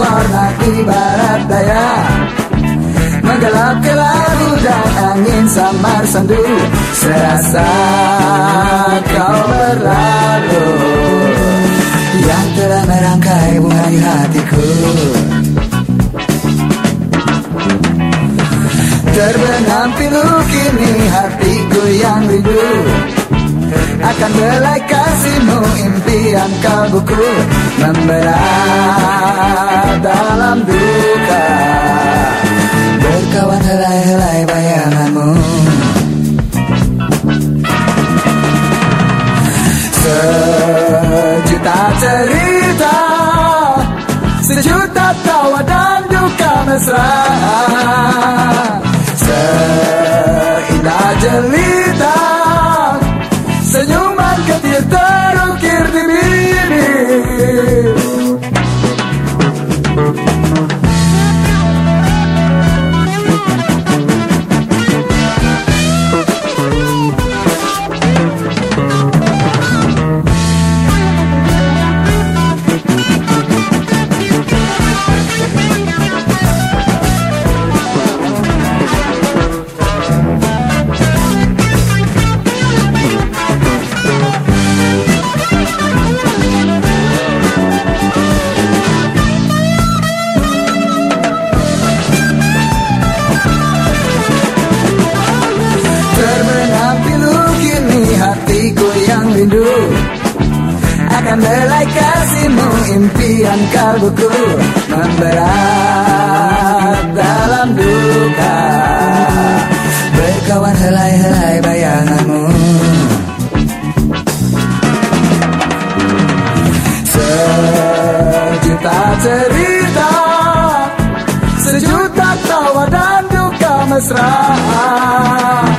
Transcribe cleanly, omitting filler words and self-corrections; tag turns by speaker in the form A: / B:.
A: warna di barat daya, menggelap kelabu dan angin samar sendu, serasa kau berlalu yang telah merangkai bunga di hatiku. Terbenam pilu kini hatiku yang rindu akan belai kasihmu, impian kalbuku memberat dalam duka, berkawan helai-helai bayanganmu. Sejuta cerita, sejuta tawa dan duka mesra, seindah jelita senyuman ketir terukir di bibir. Hatiku yang rindu akan belai kasihmu, impian kalbuku memberat dalam duka, berkawan helai-helai bayanganmu. Sejuta cerita, sejuta tawa dan duka mesra,